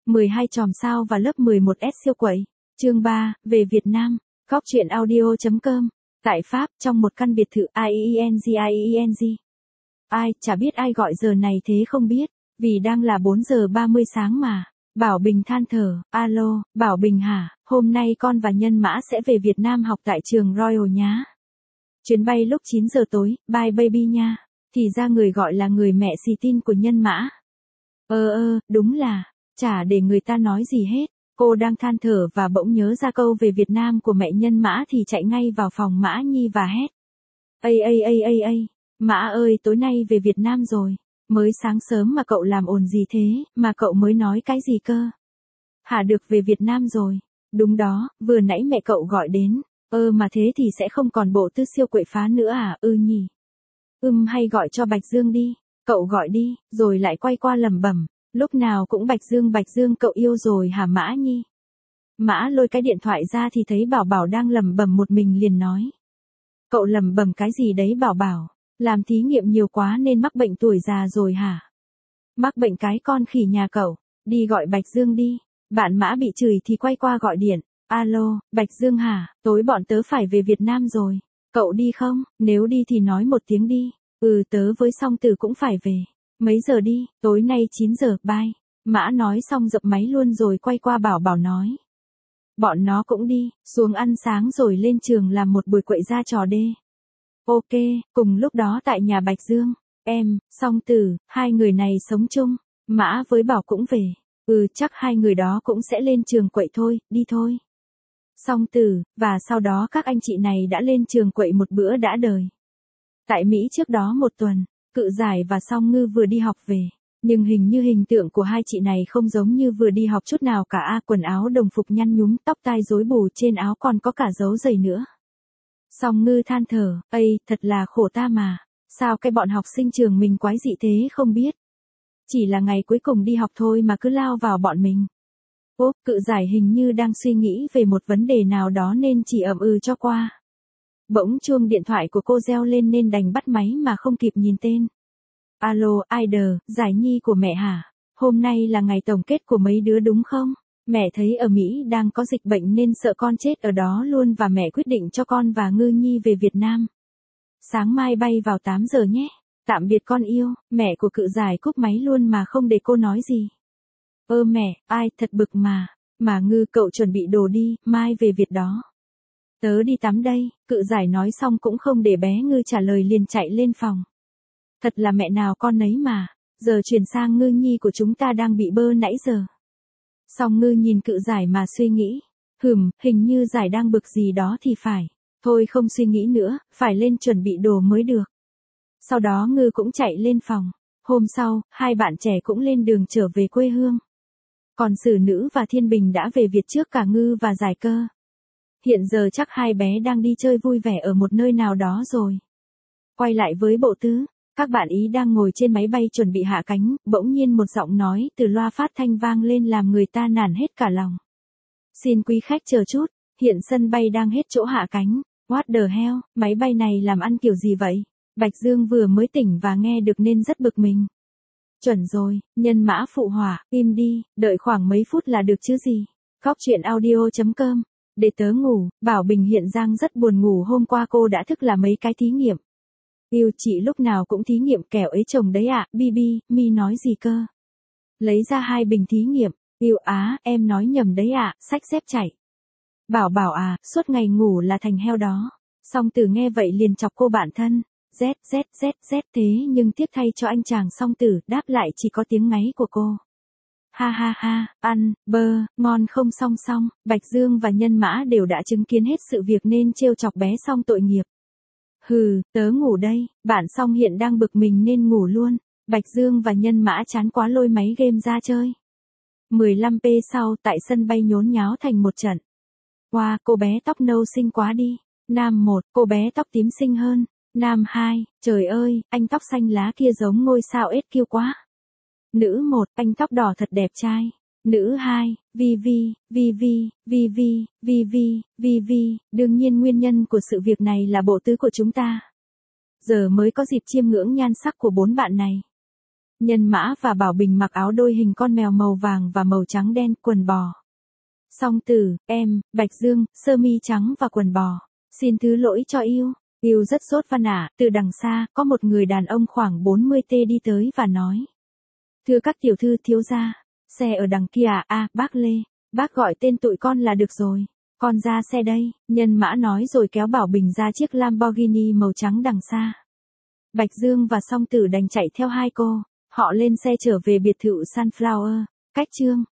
12 chòm sao và lớp 11S siêu quậy. Chương 3, về Việt Nam. Góc truyện audio.com. Tại Pháp, trong một căn biệt thự IENG. Ai, chả biết ai gọi giờ này thế không biết, vì đang là 4 giờ 30 sáng mà. Bảo Bình than thở, alo, Bảo Bình hả, hôm nay con và Nhân Mã sẽ về Việt Nam học tại trường Royal nhá. Chuyến bay lúc 9 giờ tối, bye baby nha. Thì ra người gọi là người mẹ xì tin của Nhân Mã. Đúng là, chả để người ta nói gì hết. Cô đang than thở và bỗng nhớ ra câu về Việt Nam của mẹ Nhân Mã thì chạy ngay vào phòng Mã Nhi và hét. Ây, Mã ơi, tối nay về Việt Nam rồi. Mới sáng sớm mà cậu làm ồn gì thế, mà cậu mới nói cái gì cơ? Hả, được về Việt Nam rồi. Đúng đó, vừa nãy mẹ cậu gọi đến. Mà thế thì sẽ không còn bộ tư siêu quậy phá nữa à, nhỉ? Hay gọi cho Bạch Dương đi. Cậu gọi đi, rồi lại quay qua lẩm bẩm. Lúc nào cũng Bạch Dương cậu yêu rồi hả Mã Nhi? Mã lôi cái điện thoại ra thì thấy Bảo Bảo đang lẩm bẩm một mình liền nói. Cậu lẩm bẩm cái gì đấy Bảo Bảo? Làm thí nghiệm nhiều quá nên mắc bệnh tuổi già rồi hả? Mắc bệnh cái con khỉ nhà cậu, đi gọi Bạch Dương đi. Bạn Mã bị chửi thì quay qua gọi điện. Alo, Bạch Dương hả, tối bọn tớ phải về Việt Nam rồi. Cậu đi không? Nếu đi thì nói một tiếng đi. Tớ với Song Tử cũng phải về. Mấy giờ đi? Tối nay 9 giờ, bye. Mã nói xong dập máy luôn rồi quay qua Bảo Bảo nói. Bọn nó cũng đi, xuống ăn sáng rồi lên trường làm một buổi quậy ra trò đê. Ok, cùng lúc đó tại nhà Bạch Dương, Song Tử, hai người này sống chung, Mã với Bảo cũng về. Chắc hai người đó cũng sẽ lên trường quậy thôi, đi thôi. Song Tử, và sau đó các anh chị này đã lên trường quậy một bữa đã đời. Tại Mỹ trước đó một tuần, Cự Giải và Song Ngư vừa đi học về, nhưng hình tượng của hai chị này không giống như vừa đi học chút nào cả. Quần áo đồng phục nhăn nhúm, tóc tai rối bù, trên áo còn có cả dấu giày nữa. Song Ngư than thở, thật là khổ ta mà, sao cái bọn học sinh trường mình quái dị thế không biết. Chỉ là ngày cuối cùng đi học thôi mà cứ lao vào bọn mình. Cự Giải hình như đang suy nghĩ về một vấn đề nào đó nên chỉ cho qua. Bỗng chuông điện thoại của cô reo lên nên đành bắt máy mà không kịp nhìn tên. Alo, Aider, Giải Nhi của mẹ hả? Hôm nay là ngày tổng kết của mấy đứa đúng không? Mẹ thấy ở Mỹ đang có dịch bệnh nên sợ con chết ở đó luôn và mẹ quyết định cho con và Ngư Nhi về Việt Nam. Sáng mai bay vào 8 giờ nhé. Tạm biệt con yêu. Mẹ của Cự Giải cúp máy luôn mà không để cô nói gì. Mẹ, thật bực mà. Mà Ngư, cậu chuẩn bị đồ đi, mai về Việt đó. Tớ đi tắm đây. Cự Giải nói xong cũng không để bé Ngư trả lời liền chạy lên phòng. Thật là mẹ nào con nấy mà. Giờ chuyển sang Ngư Nhi của chúng ta đang bị bơ nãy giờ. Song Ngư nhìn Cự Giải mà suy nghĩ. Hình như Giải đang bực gì đó thì phải. Thôi không suy nghĩ nữa, phải lên chuẩn bị đồ mới được. Sau đó Ngư cũng chạy lên phòng. Hôm sau, hai bạn trẻ cũng lên đường trở về quê hương. Còn Sử Nữ và Thiên Bình đã về Việt trước cả Ngư và Giải cơ. Hiện giờ chắc hai bé đang đi chơi vui vẻ ở một nơi nào đó rồi. Quay lại với bộ tứ, các bạn ý đang ngồi trên máy bay chuẩn bị hạ cánh, bỗng nhiên một giọng nói từ loa phát thanh vang lên làm người ta nản hết cả lòng. Xin quý khách chờ chút, hiện sân bay đang hết chỗ hạ cánh. What the hell, máy bay này làm ăn kiểu gì vậy? Bạch Dương vừa mới tỉnh và nghe được nên rất bực mình. Chuẩn rồi, Nhân Mã phụ họa, im đi, đợi khoảng mấy phút là được chứ gì. Góc truyện audio.com. Để tớ ngủ. Bảo Bình hiện Giang rất buồn ngủ, hôm qua cô đã thức là mấy cái thí nghiệm. Yêu chị lúc nào cũng thí nghiệm kẻo ấy chồng đấy ạ. Bibi, mi nói gì cơ? Lấy ra 2 bình thí nghiệm. Yêu em nói nhầm đấy ạ. Xách xếp chạy. Bảo Bảo suốt ngày ngủ là thành heo đó. Song Tử nghe vậy liền chọc cô bạn thân. Z thế nhưng tiếc thay cho anh chàng Song Tử, đáp lại chỉ có tiếng ngáy của cô. Ha, ăn, ngon không song. Bạch Dương và Nhân Mã đều đã chứng kiến hết sự việc nên trêu chọc bé Song tội nghiệp. Tớ ngủ đây, bạn Song hiện đang bực mình nên ngủ luôn. Bạch Dương và Nhân Mã chán quá lôi máy game ra chơi. 15p sau tại sân bay nhốn nháo thành một trận. Wow, cô bé tóc nâu xinh quá đi. Nam 1, cô bé tóc tím xinh hơn. Nam 2, trời ơi, anh tóc xanh lá kia giống ngôi sao SQ quá. Nữ 1, anh tóc đỏ thật đẹp trai. Nữ 2, Vi, đương nhiên nguyên nhân của sự việc này là bộ tứ của chúng ta. Giờ mới có dịp chiêm ngưỡng nhan sắc của 4 bạn này. Nhân Mã và Bảo Bình mặc áo đôi hình con mèo màu vàng và màu trắng đen, quần bò. Song Tử, em, Bạch Dương, sơ mi trắng và quần bò. Xin thứ lỗi cho yêu. Yêu rất sốt văn ạ, từ đằng xa, có một người đàn ông khoảng 40T đi tới và nói. Thưa các tiểu thư thiếu gia, xe ở đằng kia bác Lê, bác gọi tên tụi con là được rồi. Con ra xe đây, Nhân Mã nói rồi kéo Bảo Bình ra chiếc Lamborghini màu trắng đằng xa. Bạch Dương và Song Tử đành chạy theo hai cô, họ lên xe trở về biệt thự Sunflower, cách chương.